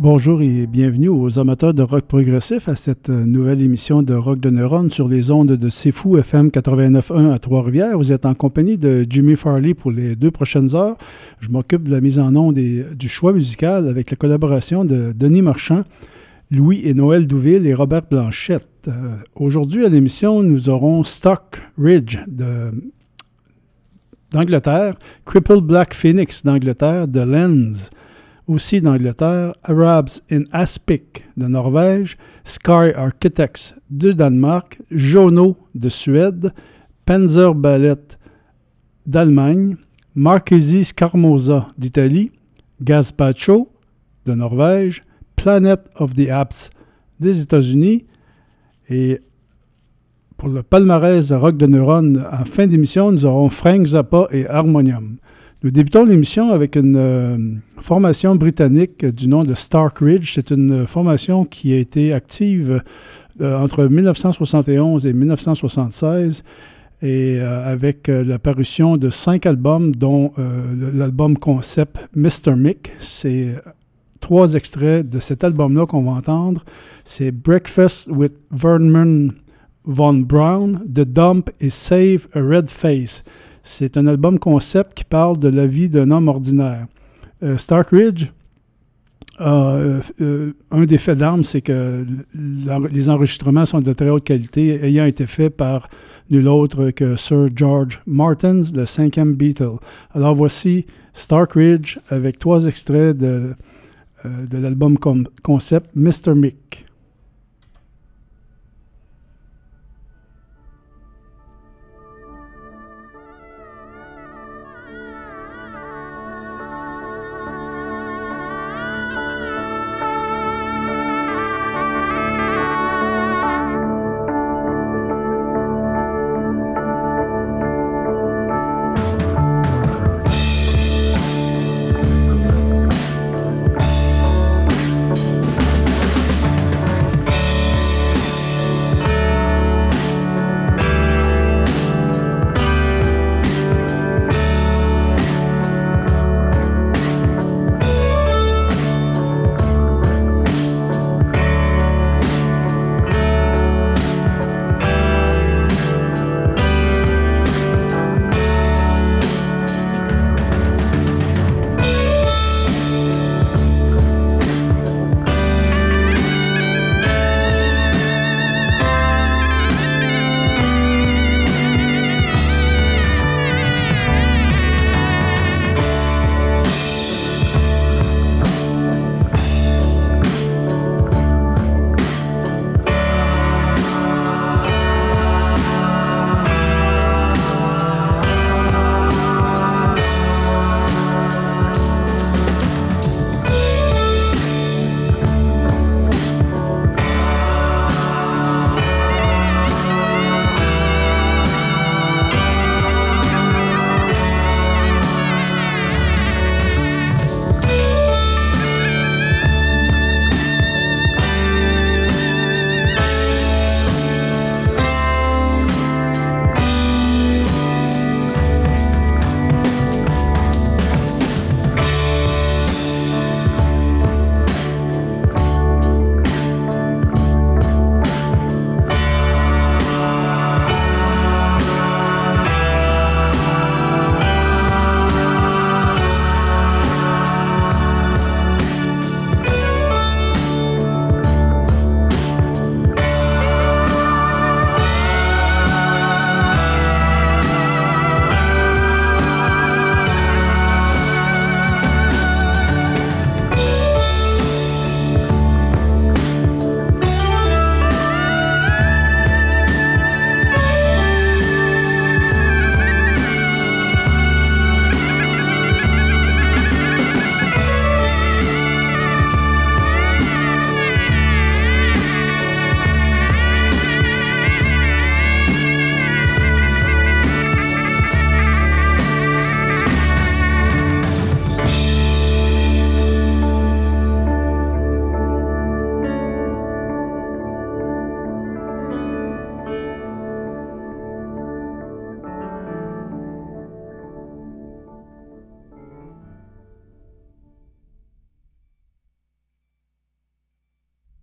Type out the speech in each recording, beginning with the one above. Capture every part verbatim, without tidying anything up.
Bonjour et bienvenue aux amateurs de rock progressif à cette nouvelle émission de Rock de Neuron sur les ondes de C'est Fou F M quatre-vingt-neuf point un à Trois-Rivières. Vous êtes en compagnie de Jimmy Farley pour les deux prochaines heures. Je m'occupe de la mise en onde et du choix musical avec la collaboration de Denis Marchand, Louis et Noël Douville et Robert Blanchette. Euh, aujourd'hui à l'émission, nous aurons Stock Ridge de, d'Angleterre, Crippled Black Phoenix d'Angleterre, The Lens aussi d'Angleterre, Arabs in Aspic de Norvège, Sky Architects de Danemark, Jono de Suède, Panzer Ballet d'Allemagne, Marchesi Scarmosa d'Italie, Gazpacho de Norvège, Planet of the Apps des États-Unis. Et pour le palmarès Rock de Neuron, en fin d'émission, nous aurons Frank Zappa et Harmonium. Nous débutons l'émission avec une euh, formation britannique du nom de Stark Ridge. C'est une formation qui a été active euh, entre dix-neuf cent soixante et onze et dix-neuf cent soixante-seize et euh, avec euh, la parution de cinq albums, dont euh, l'album concept mister Mick. C'est trois extraits de cet album-là qu'on va entendre. C'est Breakfast with Vernon von Braun, The Dump et Save a Red Face. C'est un album concept qui parle de la vie d'un homme ordinaire. Euh, Stark Ridge, euh, euh, un des faits d'armes, c'est que les enregistrements sont de très haute qualité, ayant été faits par nul autre que Sir George Martin, le cinquième Beatle. Alors voici Stark Ridge avec trois extraits de, euh, de l'album com- concept mister Mick.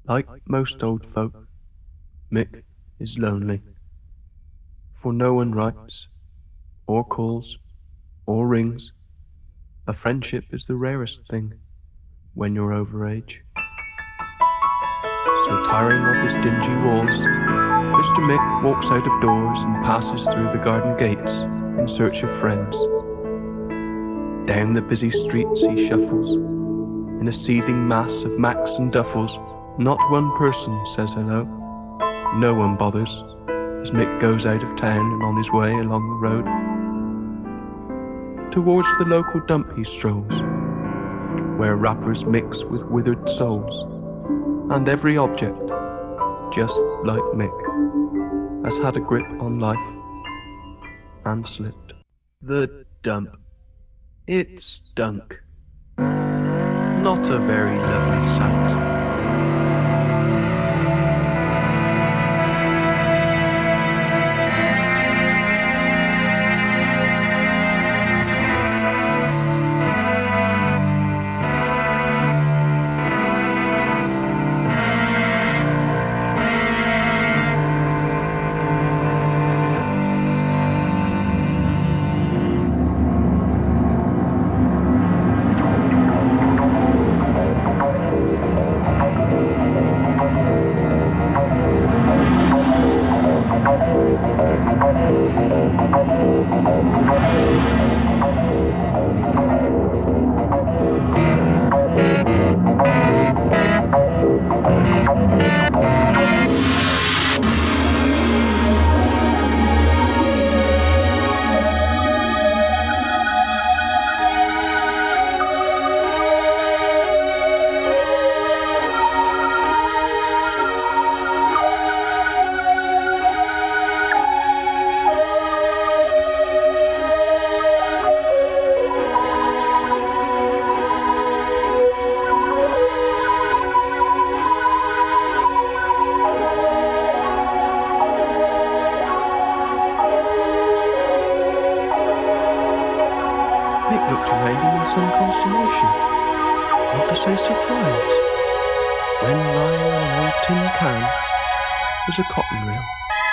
Like most old folk, Mick is lonely, for no one writes, or calls, or rings. A friendship is the rarest thing when you're over age. So tiring of his dingy walls, Mister Mick walks out of doors and passes through the garden gates in search of friends. Down the busy streets he shuffles, in a seething mass of Macs and Duffels. Not one person says hello, no one bothers, as Mick goes out of town and on his way along the road. Towards the local dump he strolls, where wrappers mix with withered souls, and every object, just like Mick, has had a grip on life and slipped. The dump. It stunk. Not a very lovely sight. Some consternation, not to say surprise, when lying on an old tin can was a cotton reel.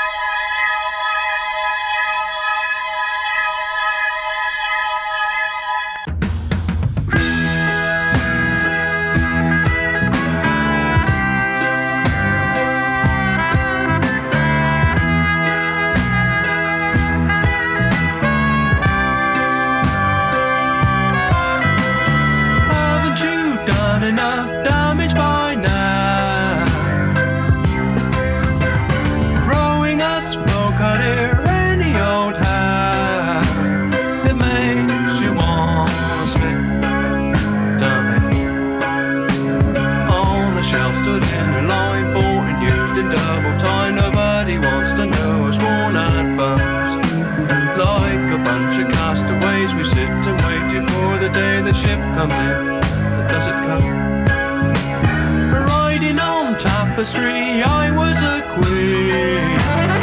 I was a queen,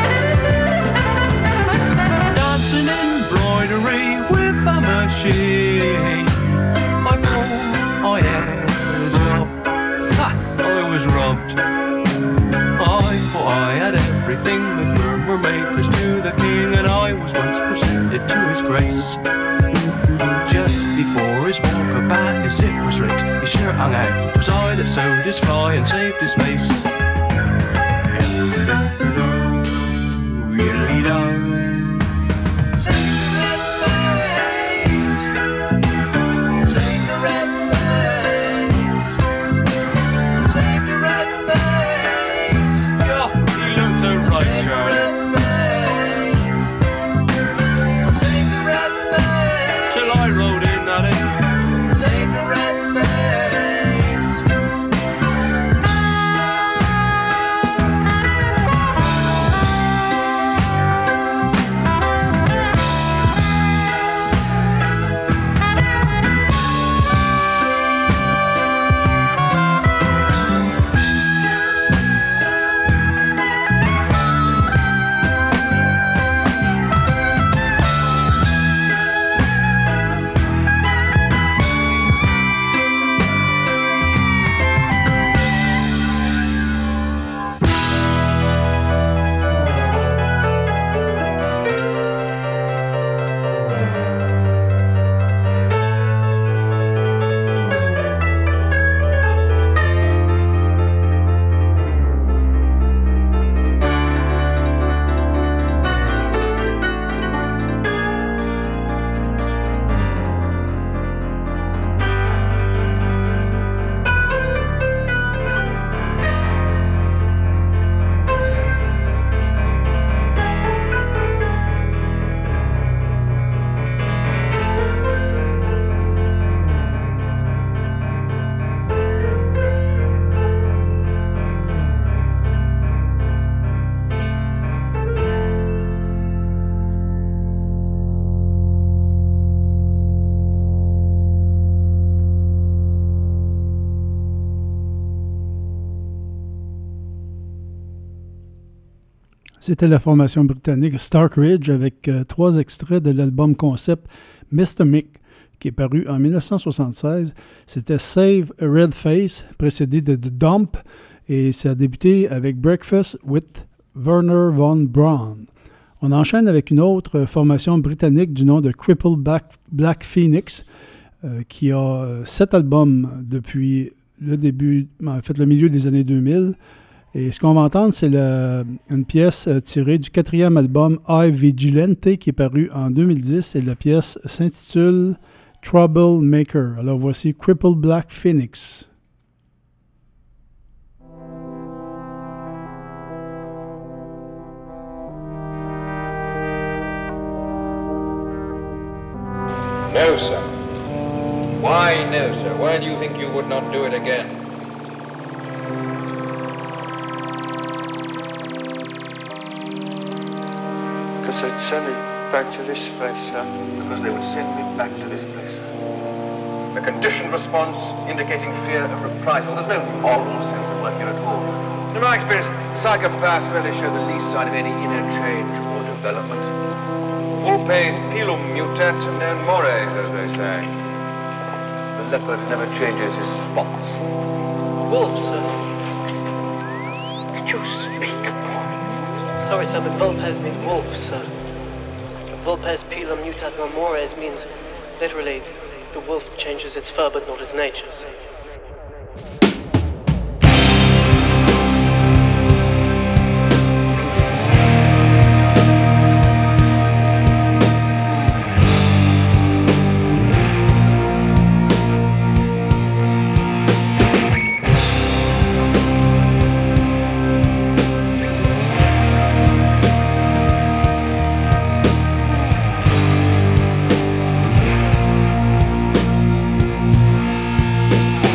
dancing embroidery with a machine. I thought I had a job, ha, I was robbed. I thought I had everything, the firm were makers to the king, and I was once presented to his grace. Just before his walkabout, his zip was ripped, his shirt hung out. 'Twas I that sewed his fly and saved his face. C'était la formation britannique Stark Ridge avec euh, trois extraits de l'album concept mister Mick qui est paru en dix-neuf cent soixante-seize. C'était Save a Red Face, précédé de The Dump, et ça a débuté avec Breakfast with Werner von Braun. On enchaîne avec une autre formation britannique du nom de Crippled Black, Black Phoenix, euh, qui a euh, sept albums depuis le début, en fait le milieu des années deux mille. Et ce qu'on va entendre, c'est le, une pièce euh, tirée du quatrième album I Vigilante qui est paru en deux mille dix et la pièce s'intitule Troublemaker. Alors voici Crippled Black Phoenix. No, sir. Why no, sir? Why do you think you would not do it again? Because they'd send me back to this place, sir. Because they would send me back to this place. A conditioned response indicating fear of reprisal. There's no moral sense of work here at all. In my experience, psychopaths rarely show the least sign of any inner change or development. Vulpes pilum mutat non mores, as they say. The leopard never changes his spots. Wolf, sir. Did you speak, boy? Sorry, sir, but Vulpes means wolf, sir. Vulpes pilum mutat non mores means, literally, the wolf changes its fur but not its nature, sir. Thank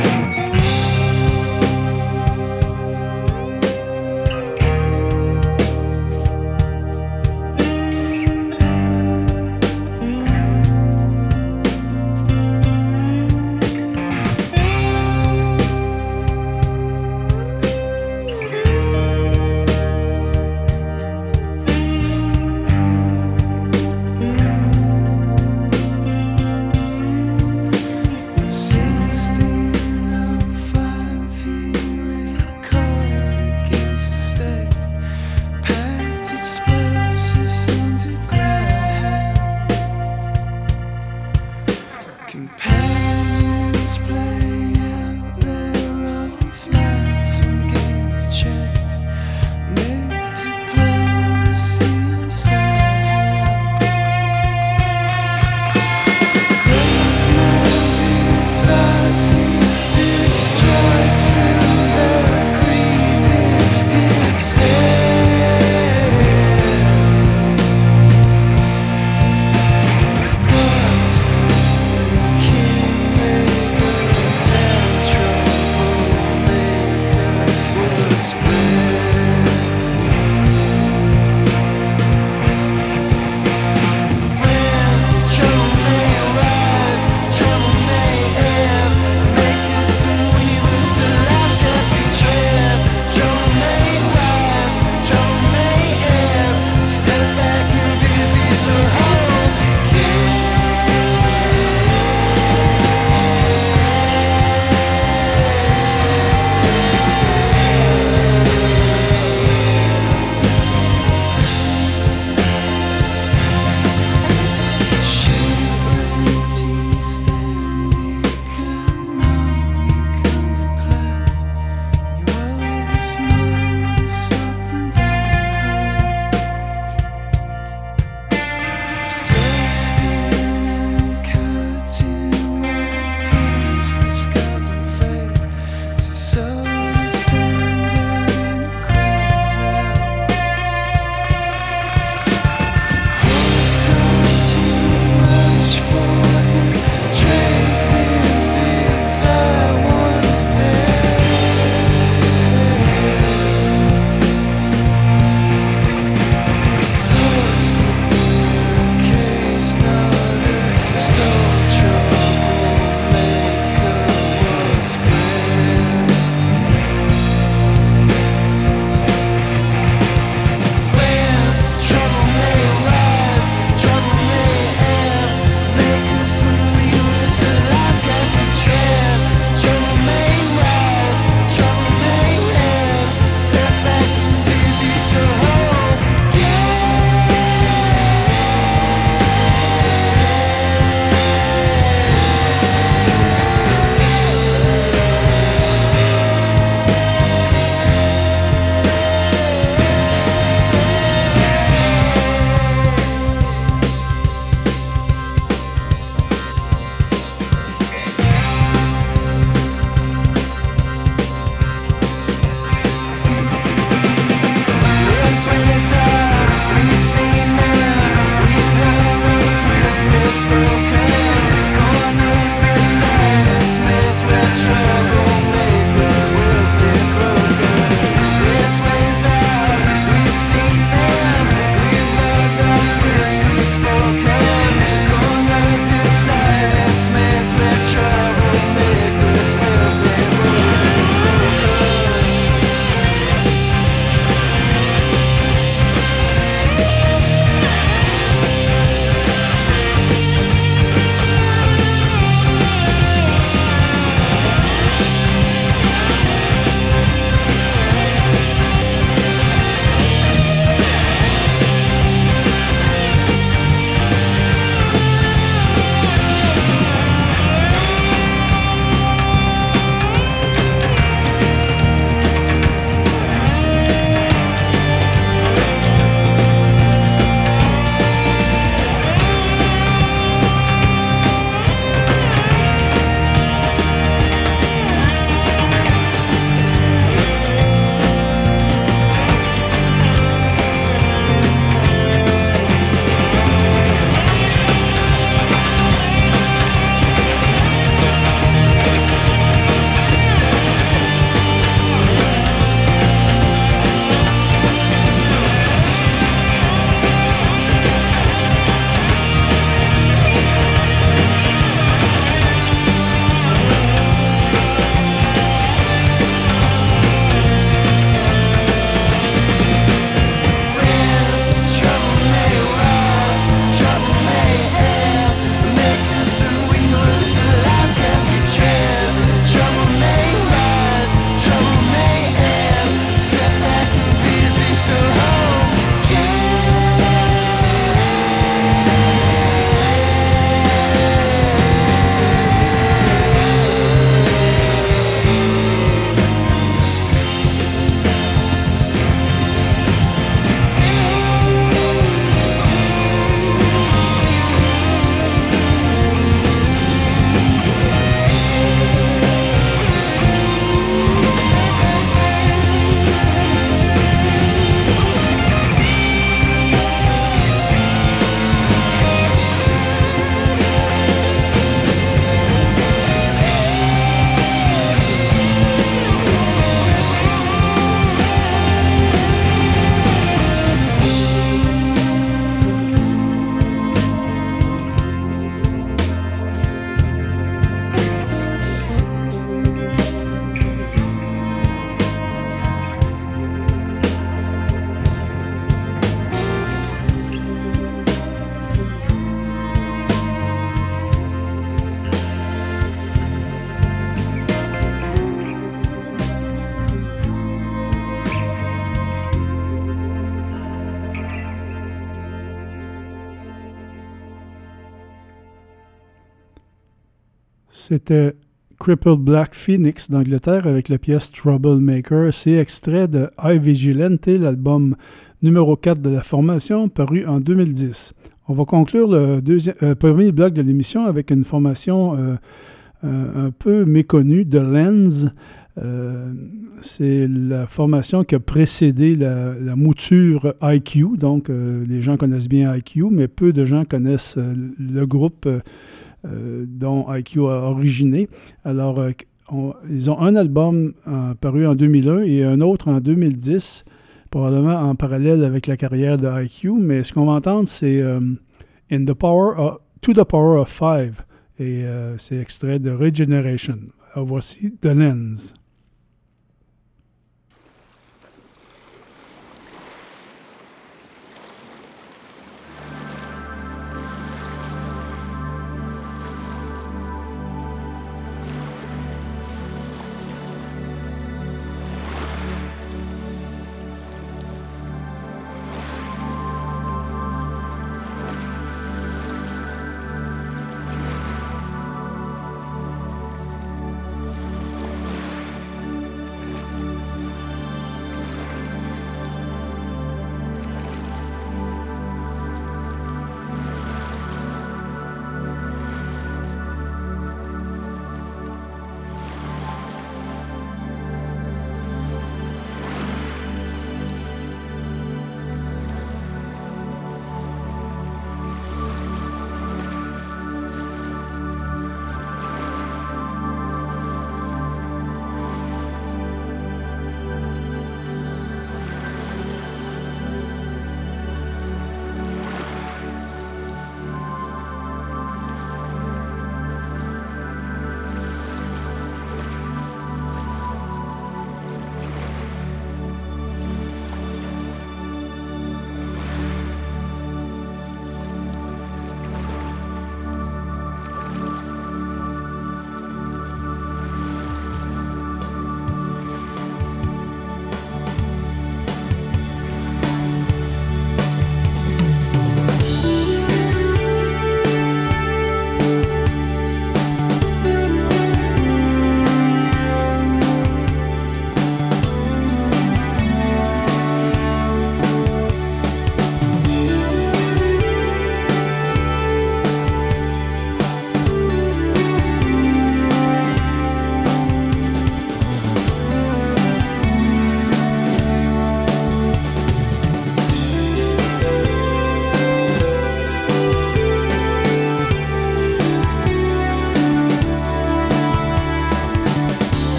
C'était Crippled Black Phoenix d'Angleterre avec la pièce Troublemaker. C'est extrait de I Vigilante, l'album numéro quatre de la formation, paru en deux mille dix. On va conclure le deuxième, euh, premier bloc de l'émission avec une formation euh, euh, un peu méconnue, de Lens. Euh, c'est la formation qui a précédé la, la mouture I Q. Donc, euh, les gens connaissent bien I Q, mais peu de gens connaissent euh, le groupe euh, Euh, dont I Q a originé. Alors, euh, on, ils ont un album euh, paru en deux mille un et un autre en deux mille dix, probablement en parallèle avec la carrière de I Q, mais ce qu'on va entendre, c'est euh, In the Power of, To the Power of Five, et euh, c'est extrait de Regeneration. Alors, voici The Lens.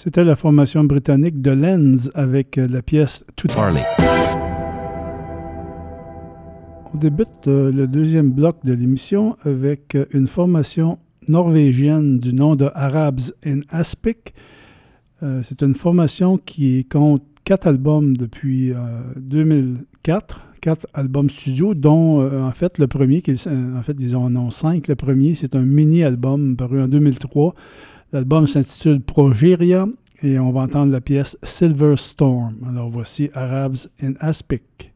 C'était la formation britannique de Lens avec la pièce To Parley. On débute euh, le deuxième bloc de l'émission avec euh, une formation norvégienne du nom de Arabs in Aspic. Euh, c'est une formation qui compte quatre albums depuis euh, deux mille quatre, quatre albums studio, dont euh, en fait le premier, qui est, en fait ils en ont cinq. Le premier, c'est un mini-album paru en deux mille trois. L'album s'intitule Progeria et on va entendre la pièce Silver Storm. Alors voici Arabs in Aspic.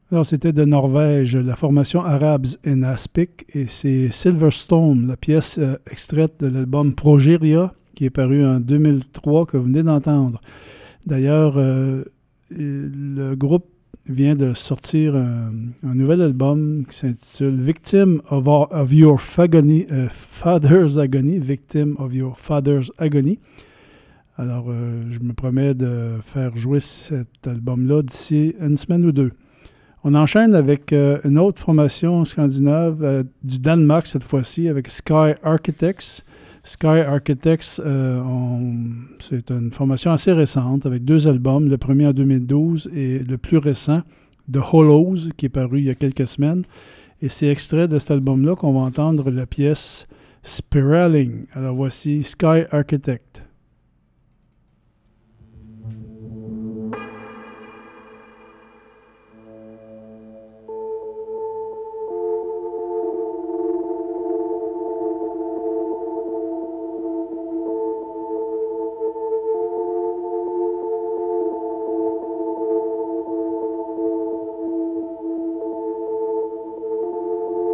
Alors, c'était de Norvège, la formation Arabs in Aspic, et c'est Silverstone, la pièce euh, extraite de l'album Progeria, qui est paru en deux mille trois, que vous venez d'entendre. D'ailleurs, euh, le groupe vient de sortir un, un nouvel album qui s'intitule Victim of, our, of Your Fagony, euh, Father's Agony, Victim of Your Father's Agony. Alors, euh, je me promets de faire jouer cet album-là d'ici une semaine ou deux. On enchaîne avec euh, une autre formation scandinave euh, du Danemark cette fois-ci, avec Sky Architects. Sky Architects, euh, on, c'est une formation assez récente avec deux albums, le premier en deux mille douze et le plus récent, The Hollows, qui est paru il y a quelques semaines. Et c'est extrait de cet album-là qu'on va entendre la pièce Spiraling. Alors voici Sky Architect.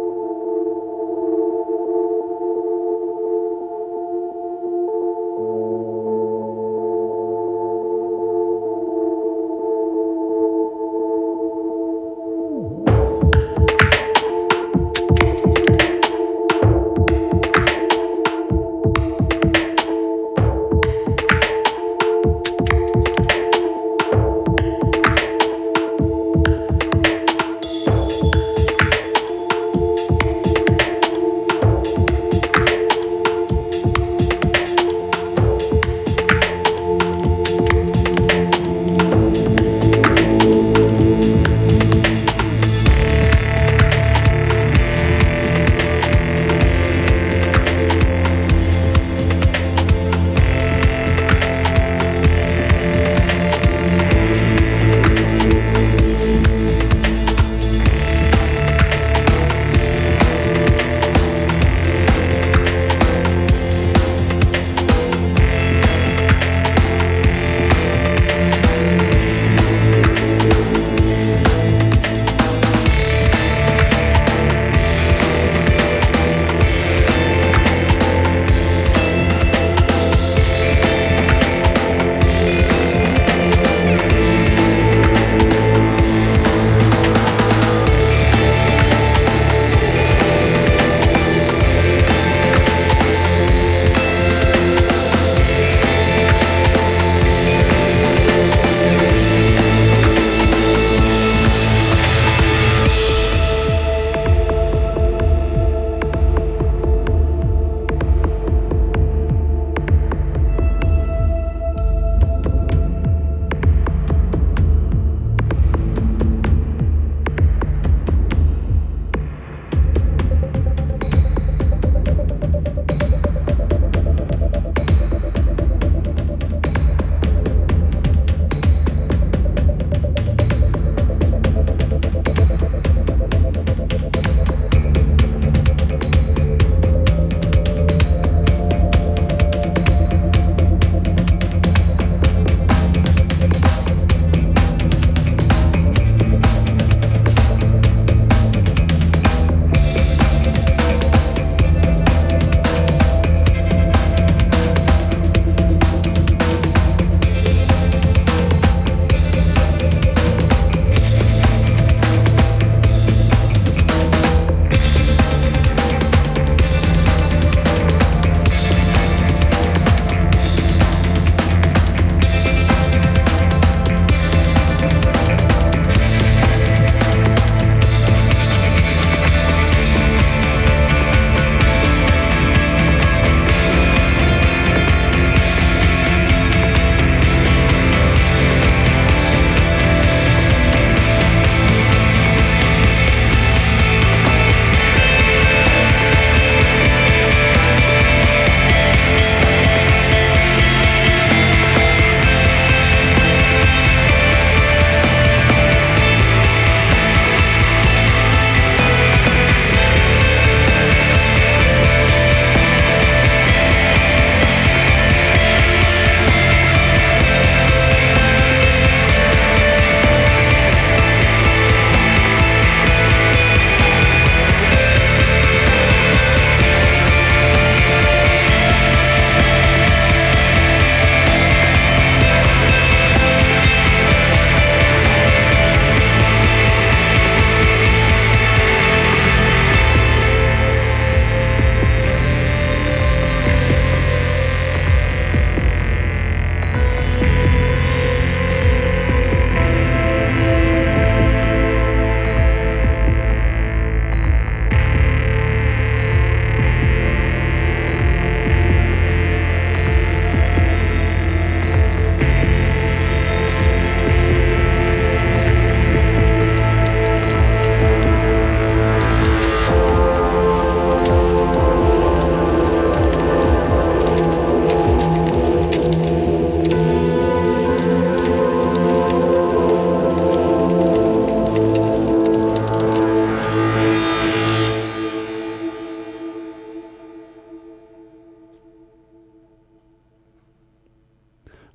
Thank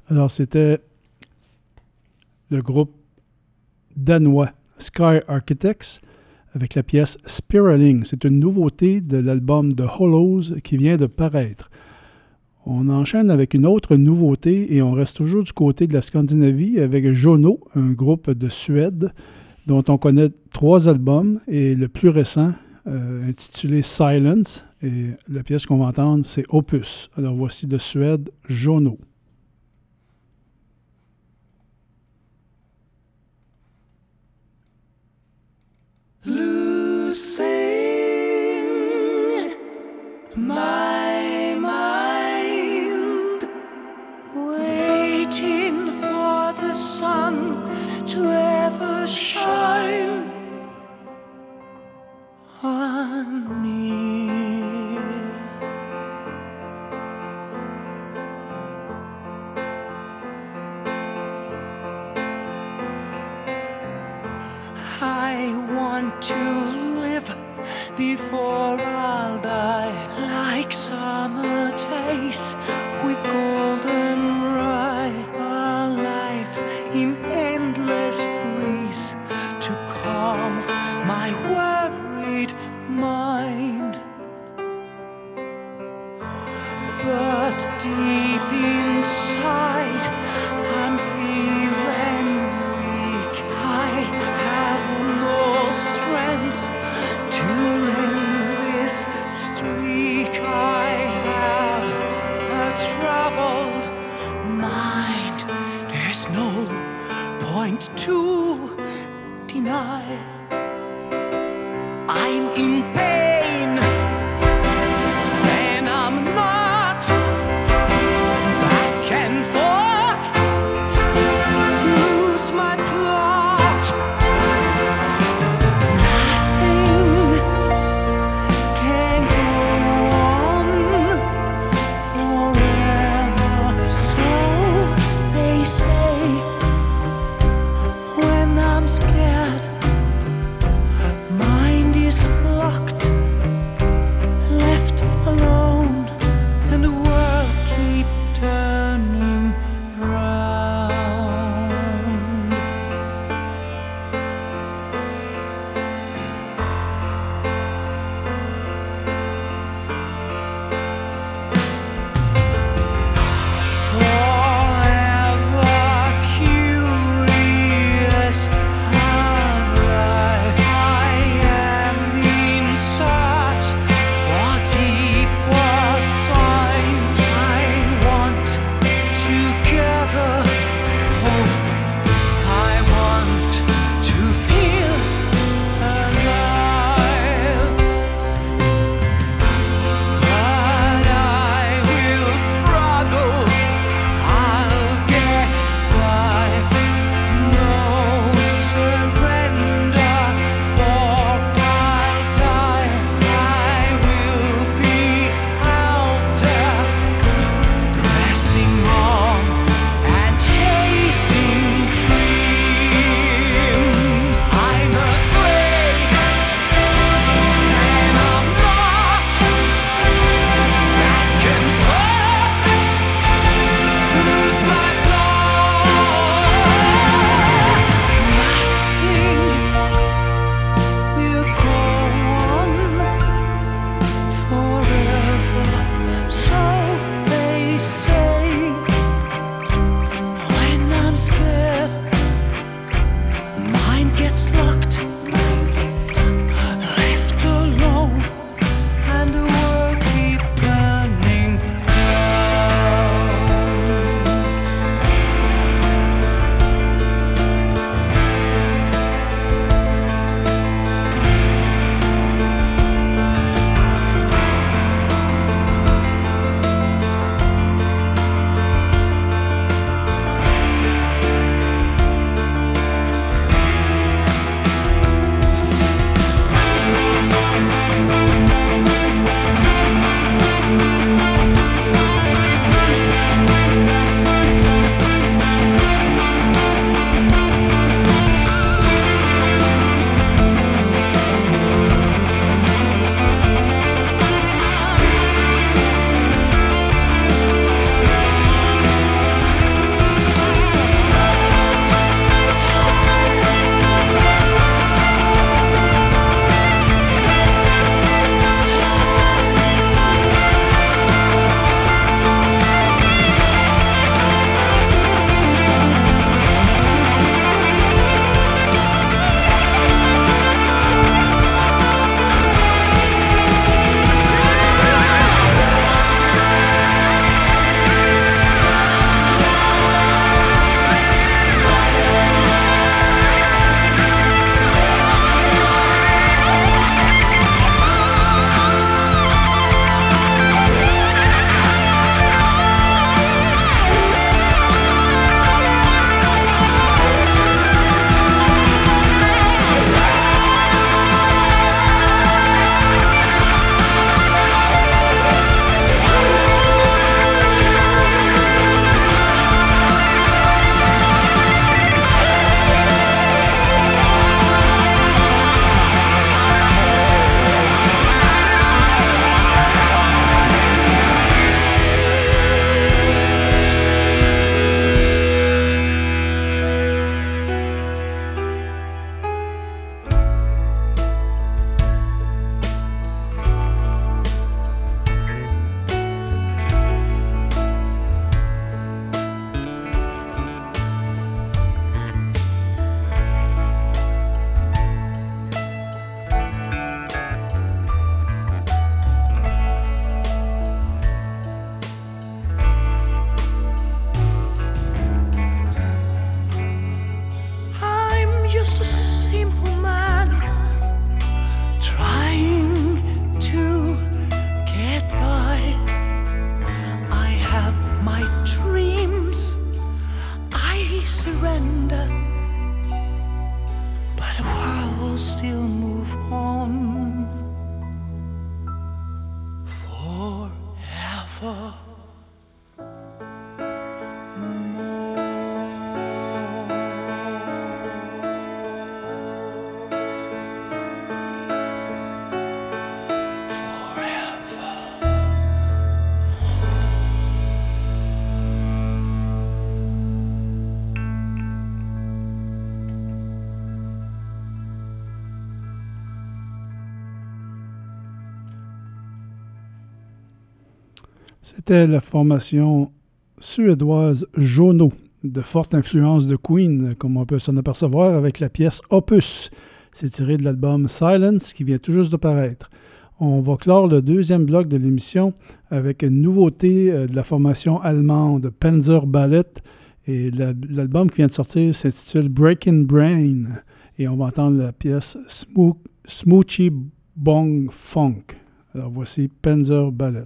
Alors, c'était le groupe danois Sky Architects avec la pièce Spiraling. C'est une nouveauté de l'album The Hollows qui vient de paraître. On enchaîne avec une autre nouveauté et on reste toujours du côté de la Scandinavie avec Jono, un groupe de Suède dont on connaît trois albums et le plus récent euh, intitulé Silence. Et la pièce qu'on va entendre, c'est Opus. Alors voici de Suède, Jono. Losing my mind, waiting for the sun to ever shine on me. I want to live before I'll die, like summer days with golden rye, a life in endless breeze to calm my worried mind. But deep inside I'm feeling weak. I have no strength to end this streak. I have a troubled mind. There's no point to deny. I'm in pain and I'm not back and forth. C'était la formation suédoise Jono, de forte influence de Queen, comme on peut s'en apercevoir avec la pièce Opus. C'est tiré de l'album Silence qui vient tout juste de paraître. On va clore le deuxième bloc de l'émission avec une nouveauté de la formation allemande Panzer Ballet. Et l'album qui vient de sortir s'intitule Breaking Brain. Et on va entendre la pièce Smo- Smoochie Bong Funk. Alors voici Panzer Ballet.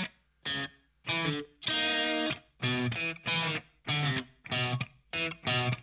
Thank you.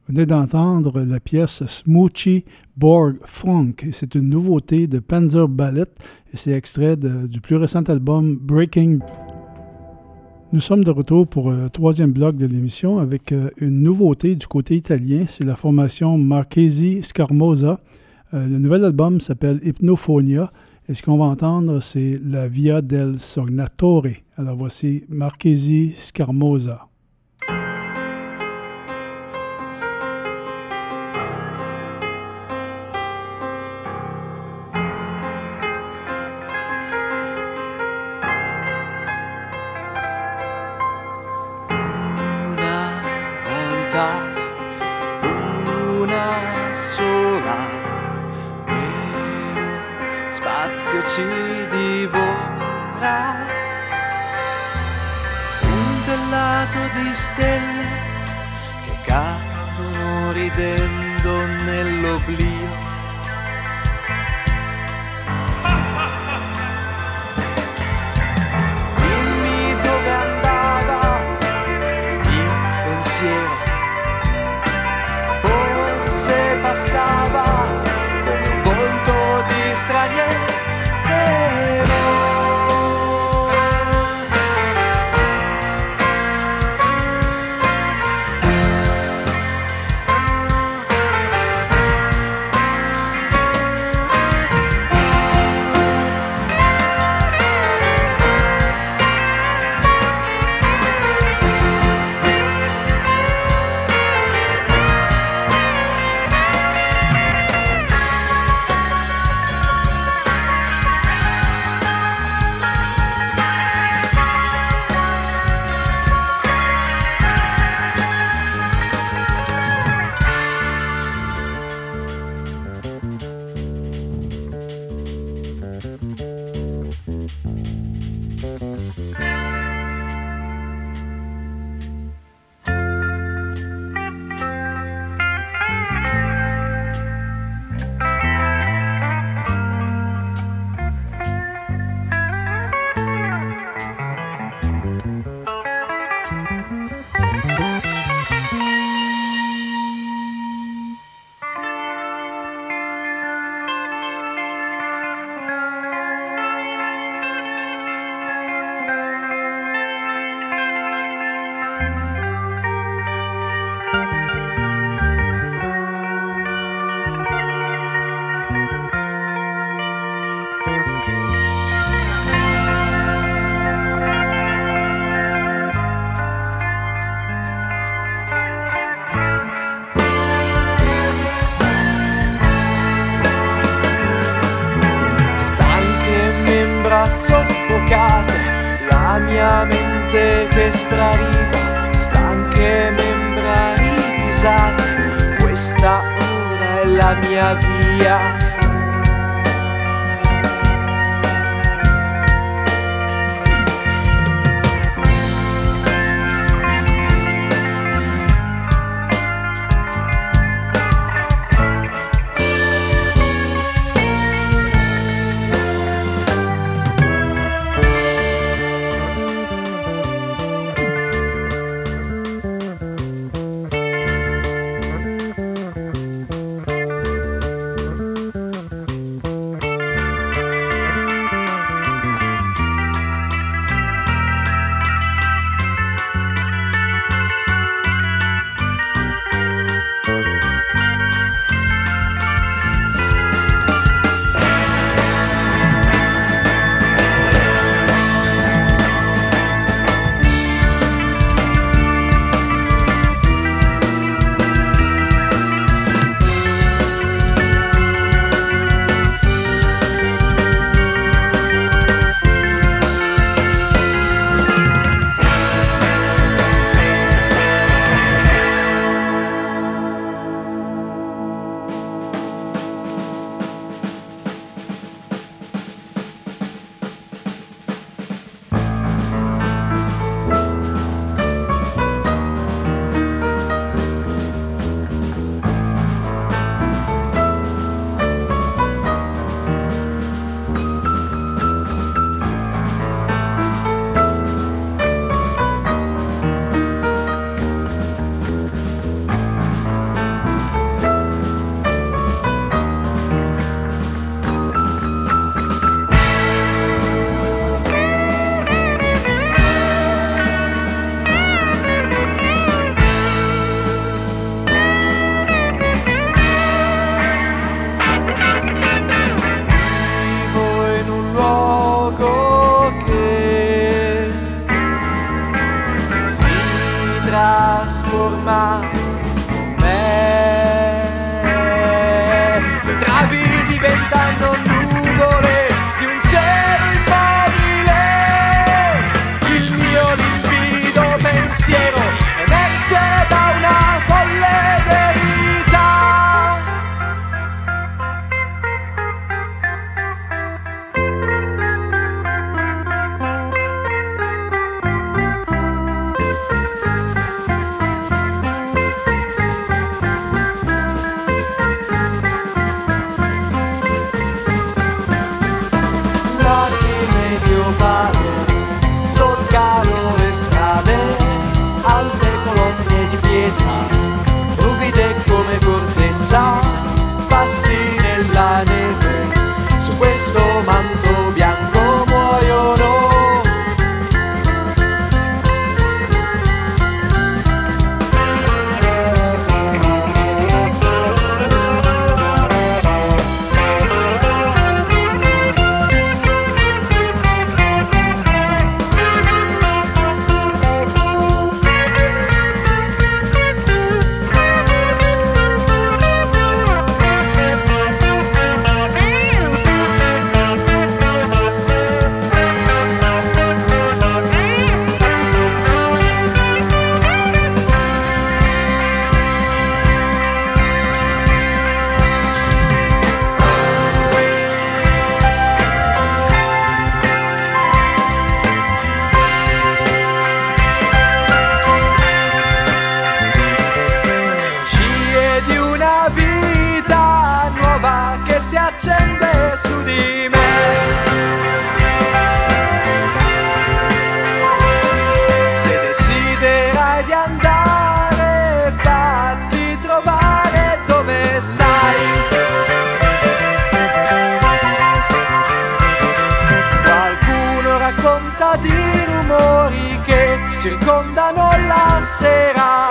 Vous venez d'entendre la pièce Smoochie Borg Funk, et c'est une nouveauté de Panzer Ballet, et c'est extrait de, du plus récent album Breaking. Nous sommes de retour pour le troisième bloc de l'émission avec euh, une nouveauté du côté italien, c'est la formation Marchesi Scarmosa. Euh, le nouvel album s'appelle Hypnophonia, et ce qu'on va entendre, c'est la Via del Sognatore. Alors voici Marchesi Scarmosa. Ci divora un tellato di stelle che cadono ridendo nell'oblio. Dimmi dove andava il mio pensiero, forse passava come un volto di straniero. Soffocate, la mia mente che straripa, stanche membra ripisate, questa ora è la mia via. scende su di me. Se desiderai di andare, fatti trovare dove sai. Qualcuno racconta di rumori che circondano la sera.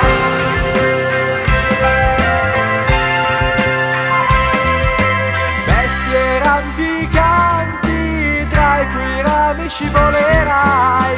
Bestie rampicanti tra i cui rami scivolerai.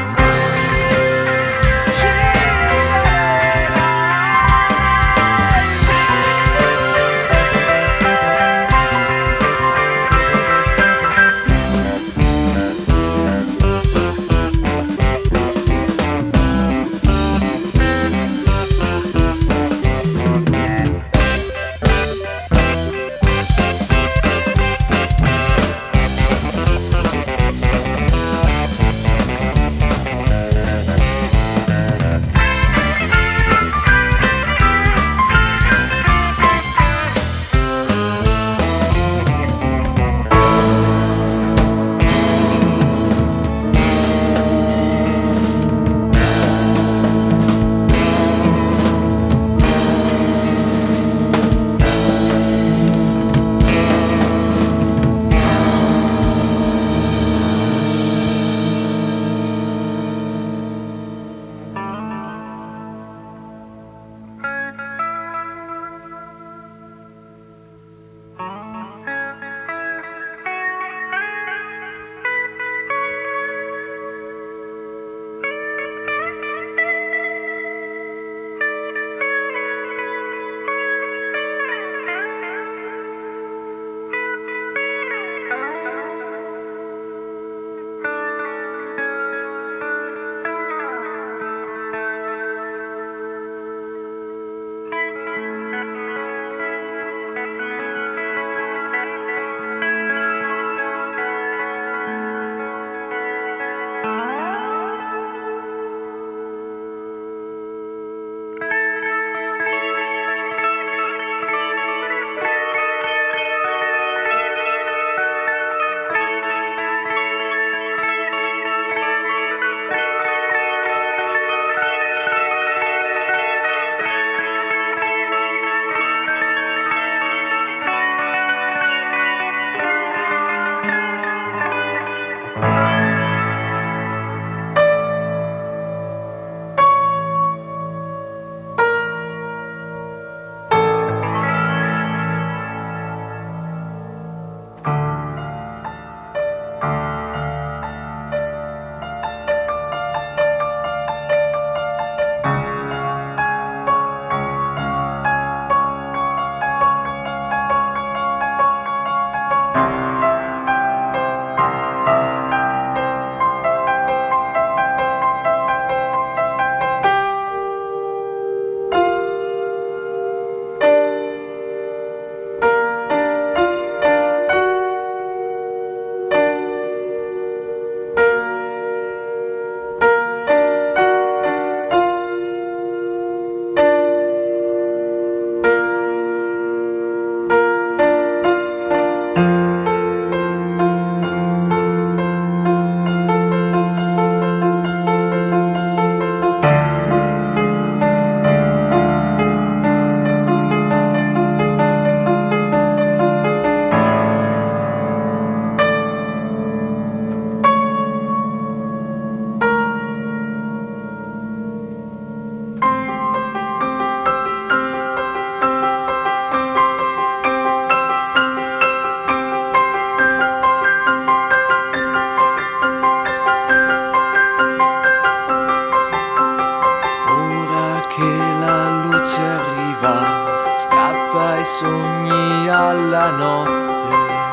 sogni alla notte.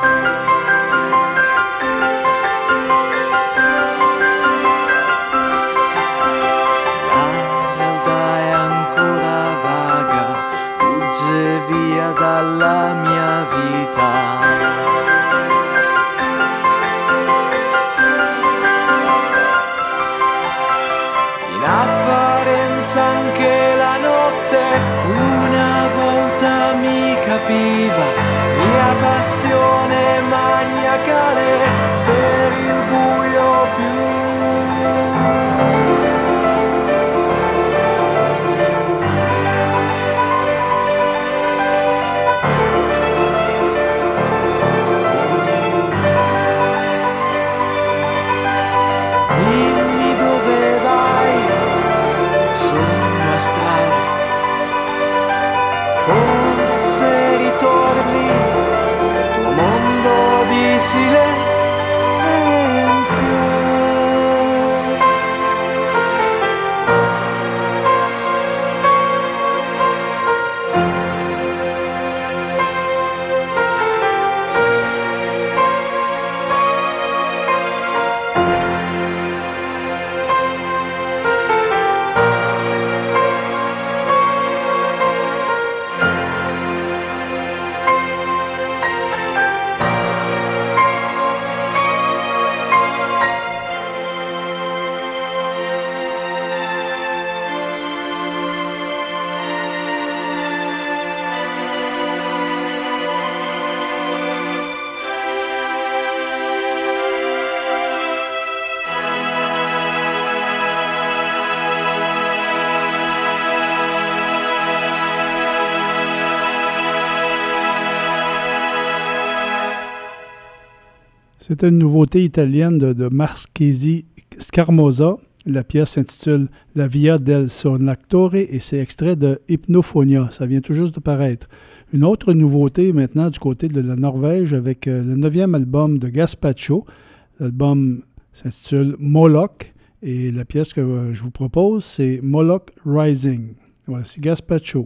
La realtà è ancora vaga, fugge via dalla mia vita. In apparenza anche la notte una volta mi capiva, mi appariva passione maniacale per il buio più. Dimmi dove vai, sogno astrale, forse ritorni nel tuo mondo di silenzio. C'est une nouveauté italienne de, de Marchesi Scarmosa. La pièce s'intitule La Via del Sonatore et c'est extrait de Hypnophonia. Ça vient tout juste de paraître. Une autre nouveauté maintenant du côté de la Norvège avec le neuvième album de Gaspacho. L'album s'intitule Moloch et la pièce que je vous propose, c'est Moloch Rising. Voici Gaspacho.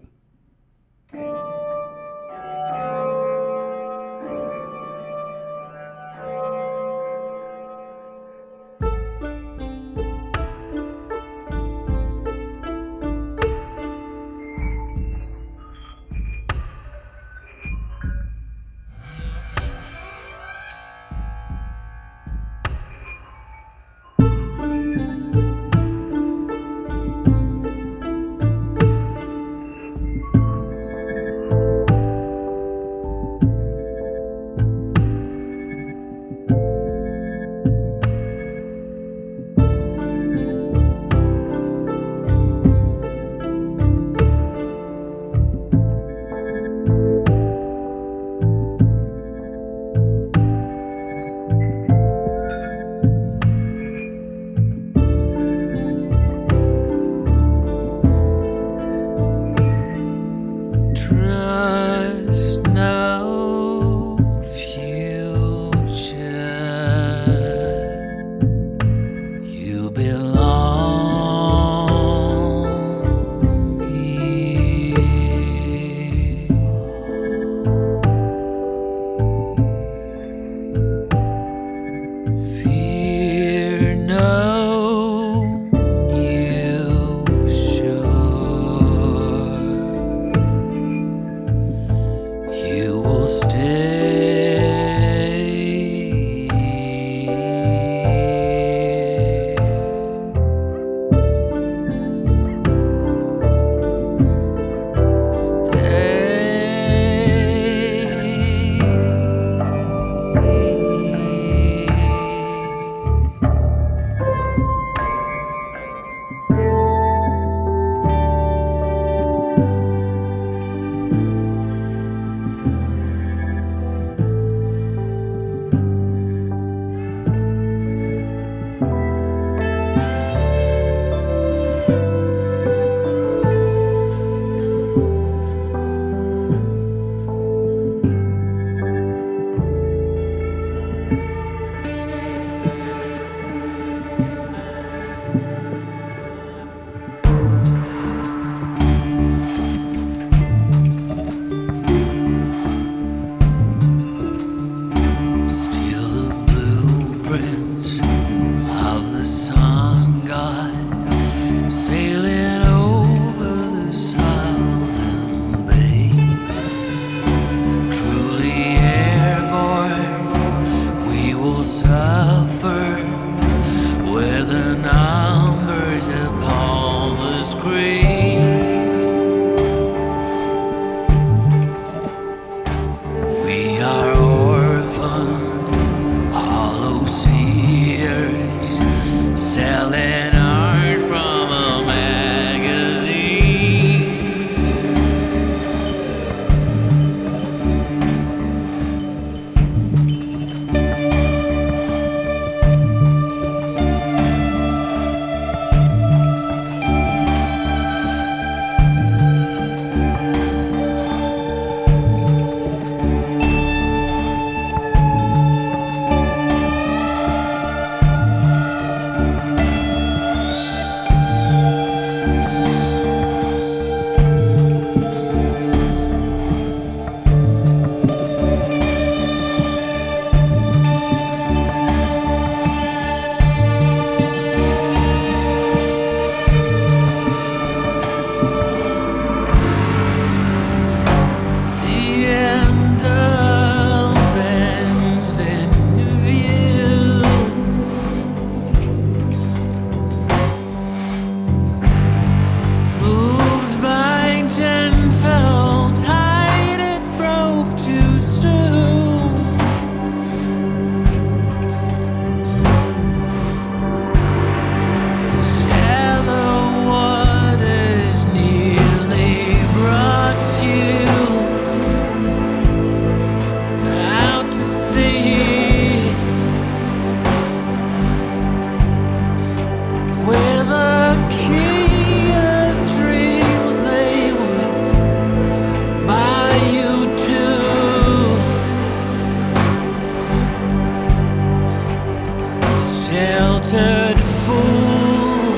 battered fool,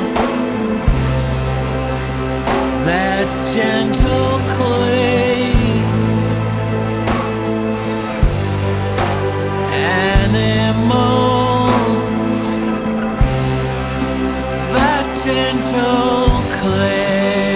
that gentle clay, animal, that gentle clay.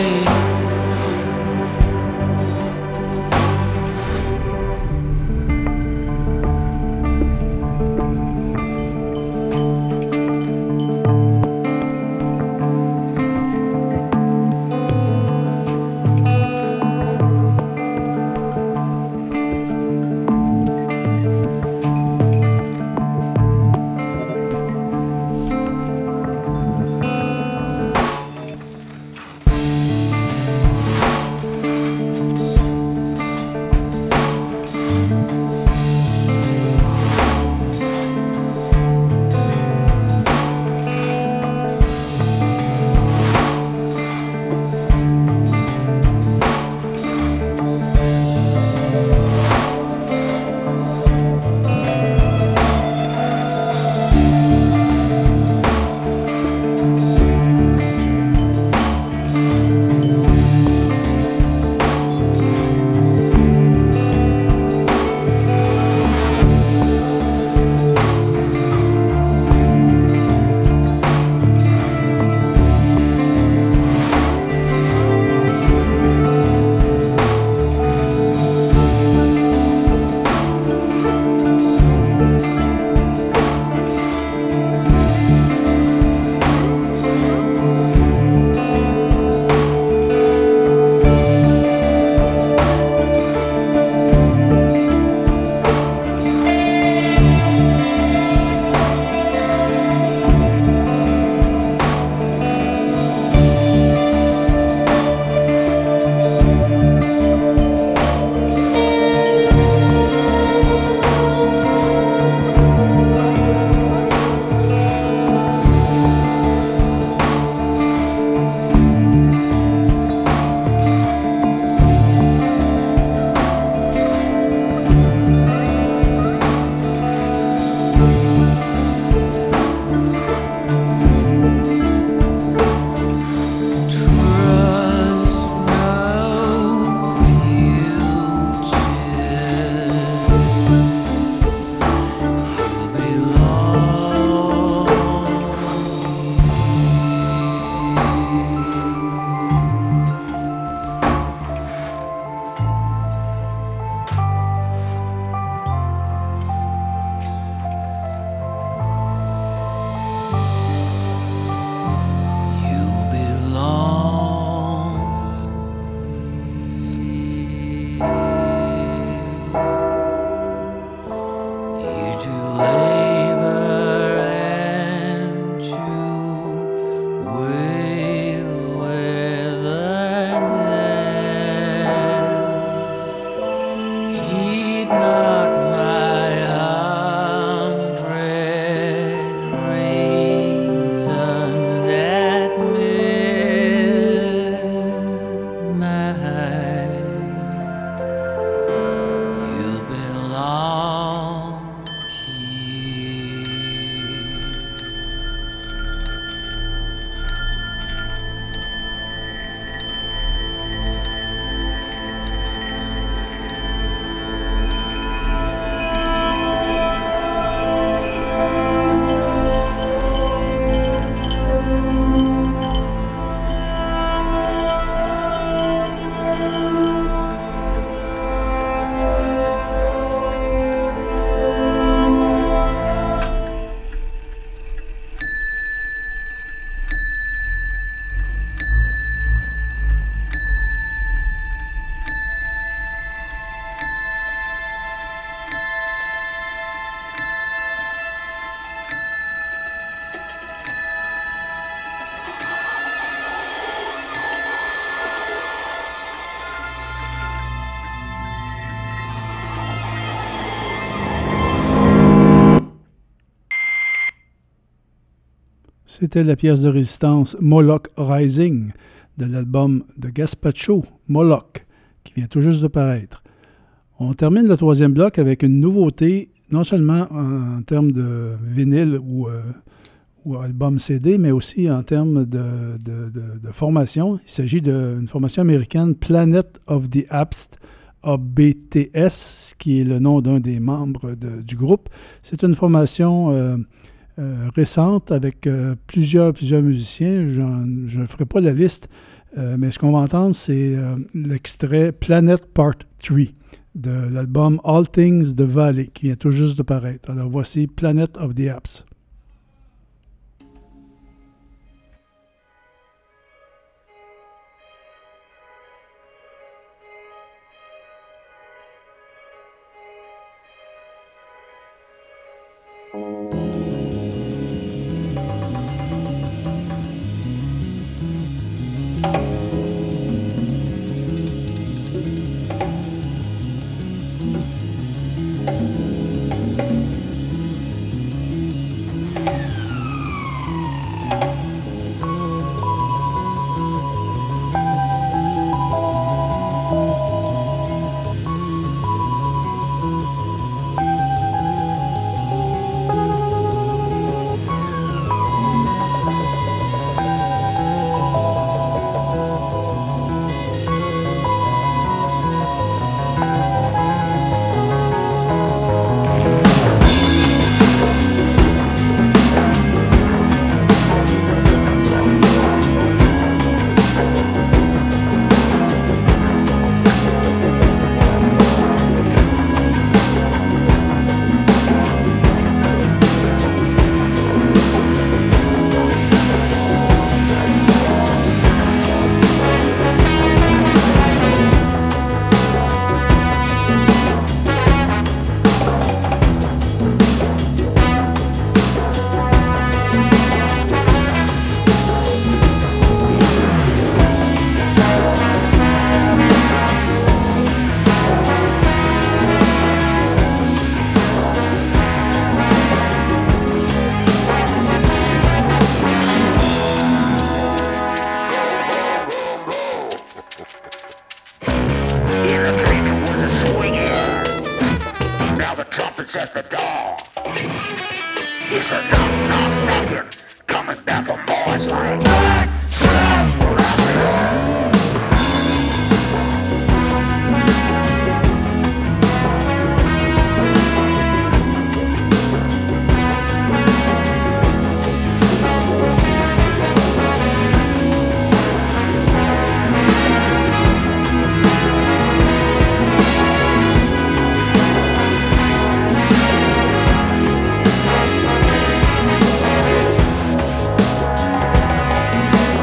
C'était la pièce de résistance Moloch Rising de l'album de Gaspacho, Moloch, qui vient tout juste de paraître. On termine le troisième bloc avec une nouveauté, non seulement en termes de vinyle ou, euh, ou album C D, mais aussi en termes de, de, de, de formation. Il s'agit d'une formation américaine, Planet of the Apps, A B T S, qui est le nom d'un des membres de, du groupe. C'est une formation euh, euh, récente avec euh, plusieurs, plusieurs musiciens. J'en, je ne ferai pas la liste, euh, mais ce qu'on va entendre, c'est euh, l'extrait Planet Part trois de l'album All Things the Valley, qui vient tout juste de paraître. Alors voici Planet of the Apps. Thank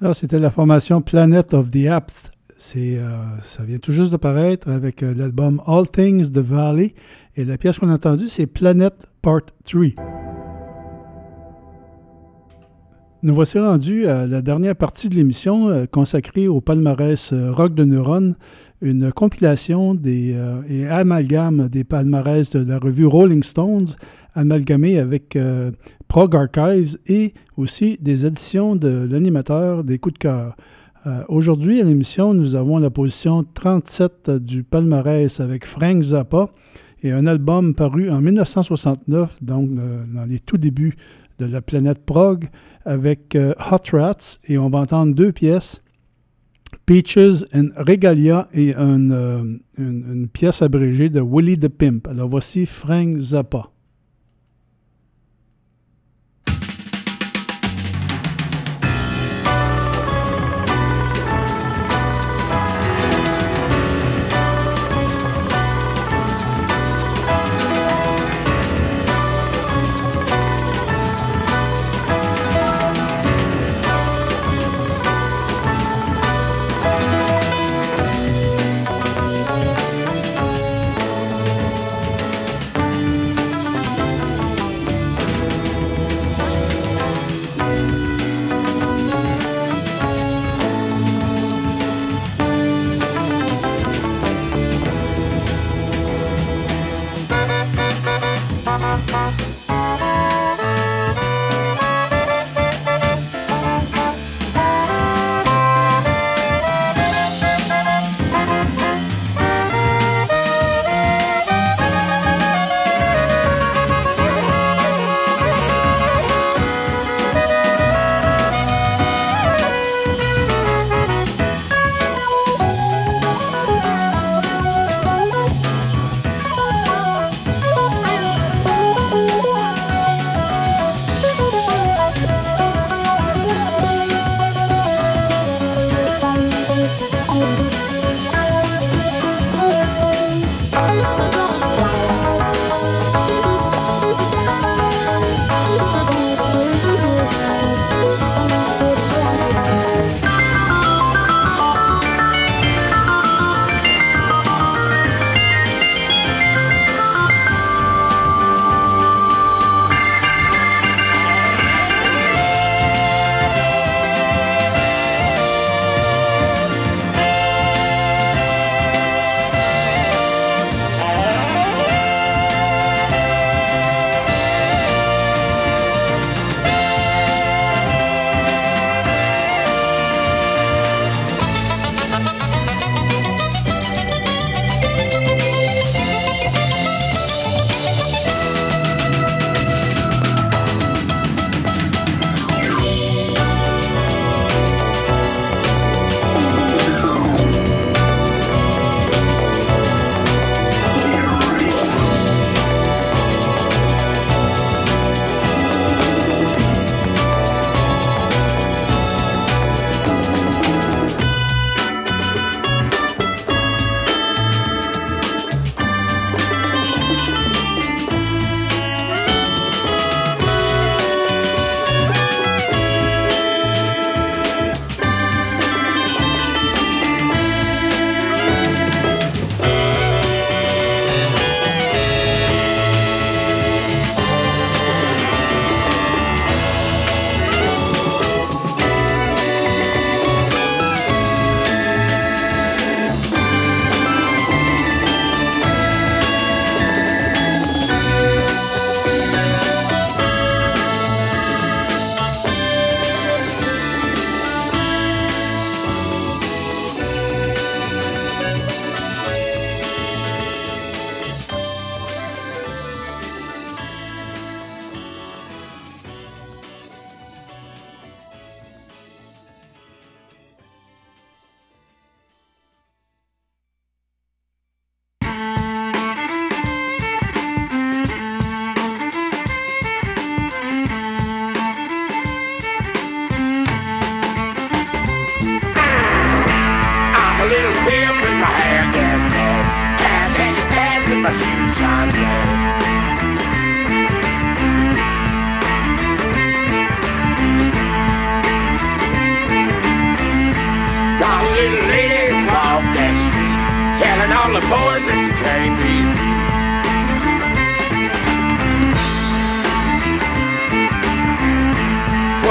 Alors, c'était la formation Planet of the Apps. C'est, euh, ça vient tout juste de paraître avec euh, l'album All Things de Valley. Et la pièce qu'on a entendue, c'est Planet Part trois. Nous voici rendus à la dernière partie de l'émission euh, consacrée au palmarès euh, Rock de Neurones, une compilation des, euh, et amalgame des palmarès de la revue Rolling Stones, amalgamé avec euh, Prog Archives et aussi des éditions de l'animateur des coups de cœur. Euh, aujourd'hui, à l'émission, nous avons la position trente-sept du palmarès avec Frank Zappa et un album paru en dix-neuf cent soixante-neuf, donc euh, dans les tout débuts de la planète prog, avec euh, Hot Rats, et on va entendre deux pièces, Peaches and Regalia et un, euh, une, une pièce abrégée de Willie the Pimp. Alors voici Frank Zappa.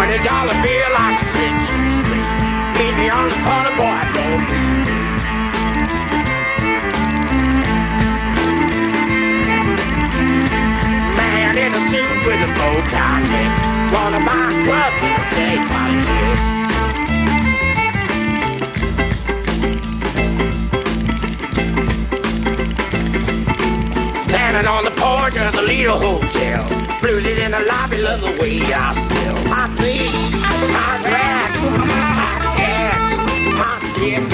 twenty dollar bill I can sit you straight. Meet me on the corner, boy, don't leave me. Man in a suit with a bow tie neck, wanna buy a club with a day body chick. Standing on the porch of the Lido Hotel, bluesies in the lobby, love the way I sell. My feet, my rats, my cats, my dicks.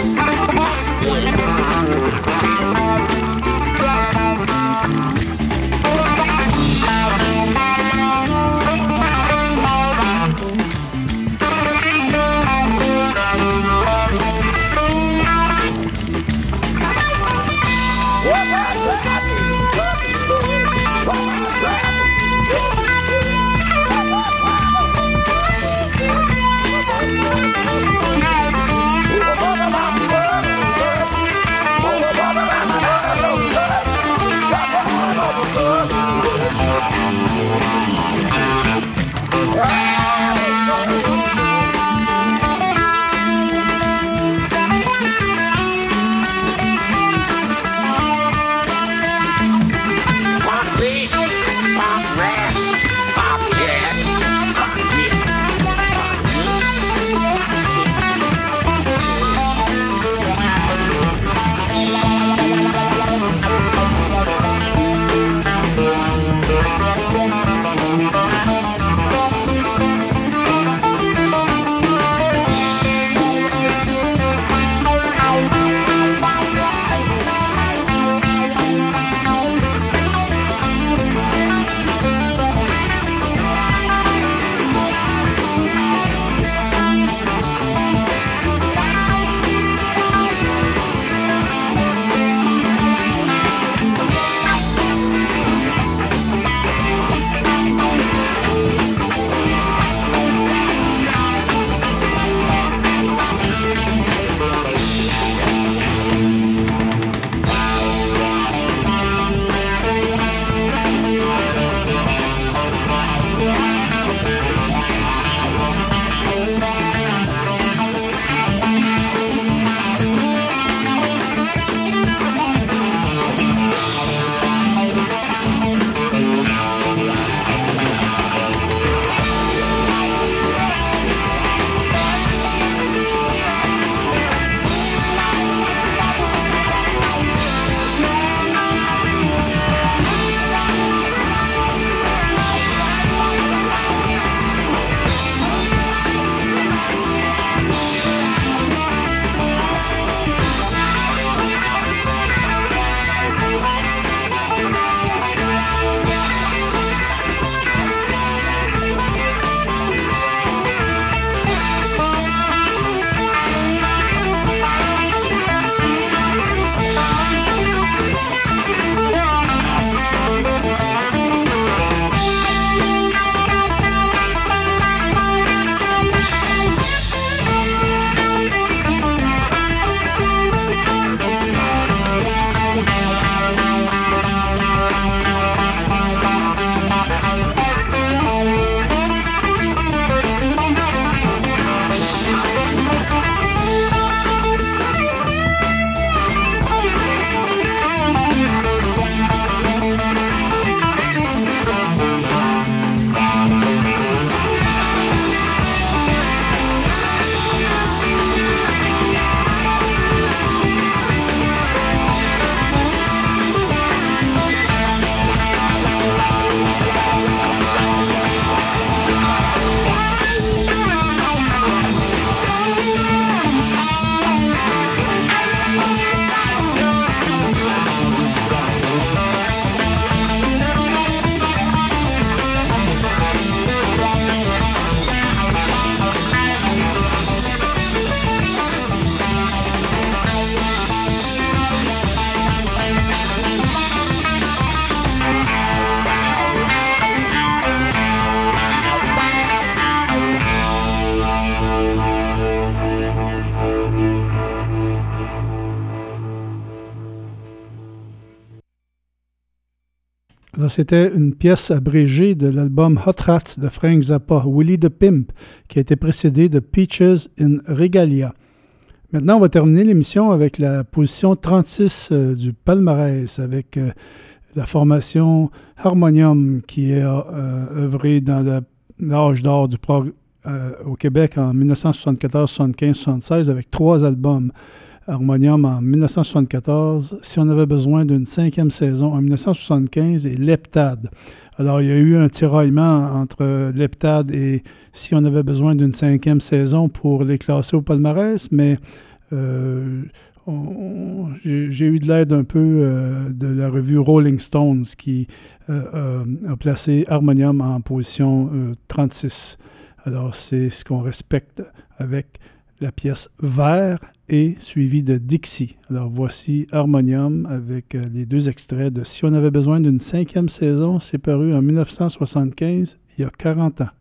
Alors, c'était une pièce abrégée de l'album Hot Rats de Frank Zappa, Willie the Pimp, qui a été précédé de Peaches in Regalia. Maintenant, on va terminer l'émission avec la position trente-six euh, du palmarès, avec euh, la formation Harmonium, qui a euh, œuvré dans le, l'âge d'or du prog euh, au Québec en dix-neuf cent soixante-quatorze, soixante-quinze, soixante-seize, avec trois albums. Harmonium en dix-neuf cent soixante-quatorze, Si on avait besoin d'une cinquième saison en dix-neuf cent soixante-quinze et Leptade. Alors, il y a eu un tiraillement entre Leptade et Si on avait besoin d'une cinquième saison pour les classer au palmarès, mais euh, on, on, j'ai, j'ai eu de l'aide un peu euh, de la revue Rolling Stones qui euh, euh, a placé Harmonium en position euh, trente-six. Alors, c'est ce qu'on respecte avec la pièce Vert et suivi de Dixie. Alors voici Harmonium avec euh, les deux extraits de Si on avait besoin d'une cinquième saison. C'est paru en dix-neuf cent soixante-quinze, il y a quarante ans.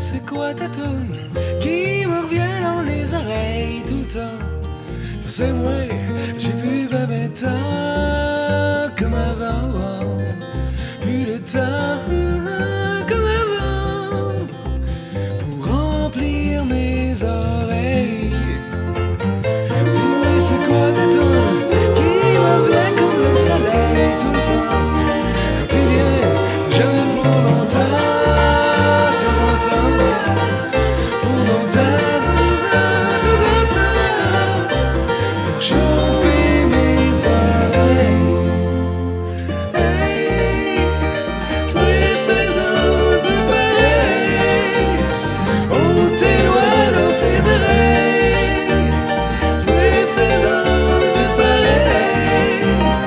c'est quoi ta toune qui me revient dans les oreilles tout le temps? Tu sais, moi, j'ai plus ben ben temps comme avant, plus de temps comme avant pour remplir mes oreilles. Dis-moi, c'est quoi ta toune qui me revient comme le soleil tout le temps? Quand tu viens, c'est jamais pour longtemps. Chauffer mes oreilles. Hey, toi faisant du pareil. Oh, tes doigts dans tes oreilles. Toi faisant du pareil.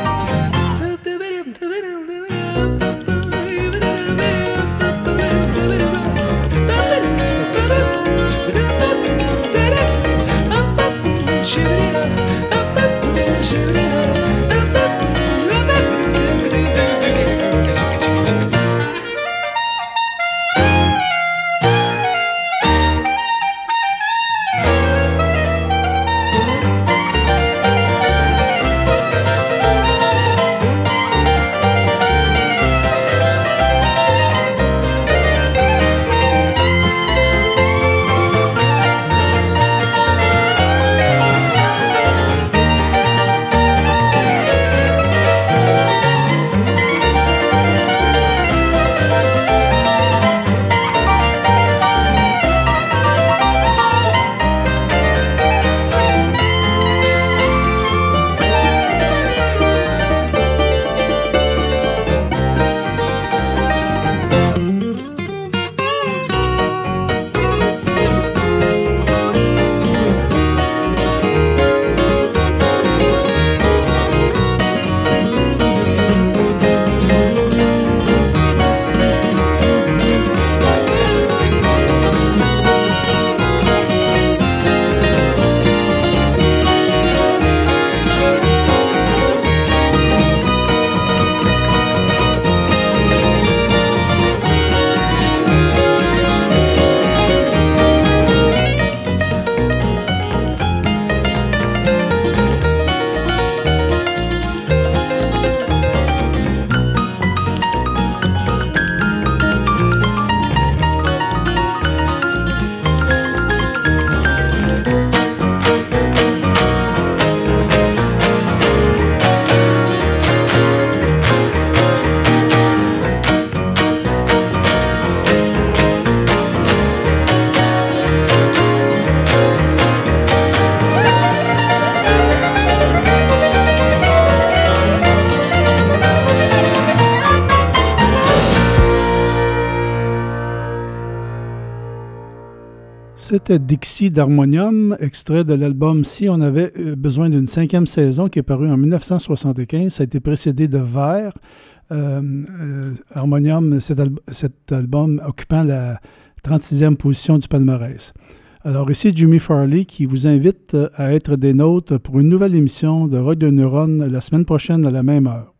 C'était Dixie d'Harmonium, extrait de l'album Si on avait besoin d'une cinquième saison, qui est paru en dix-neuf cent soixante-quinze. Ça a été précédé de Vert. Euh, euh, Harmonium, cet, al- cet album occupant la trente-sixième position du palmarès. Alors ici, Jimmy Farley qui vous invite à être des nôtres pour une nouvelle émission de Rock de Neurones la semaine prochaine à la même heure.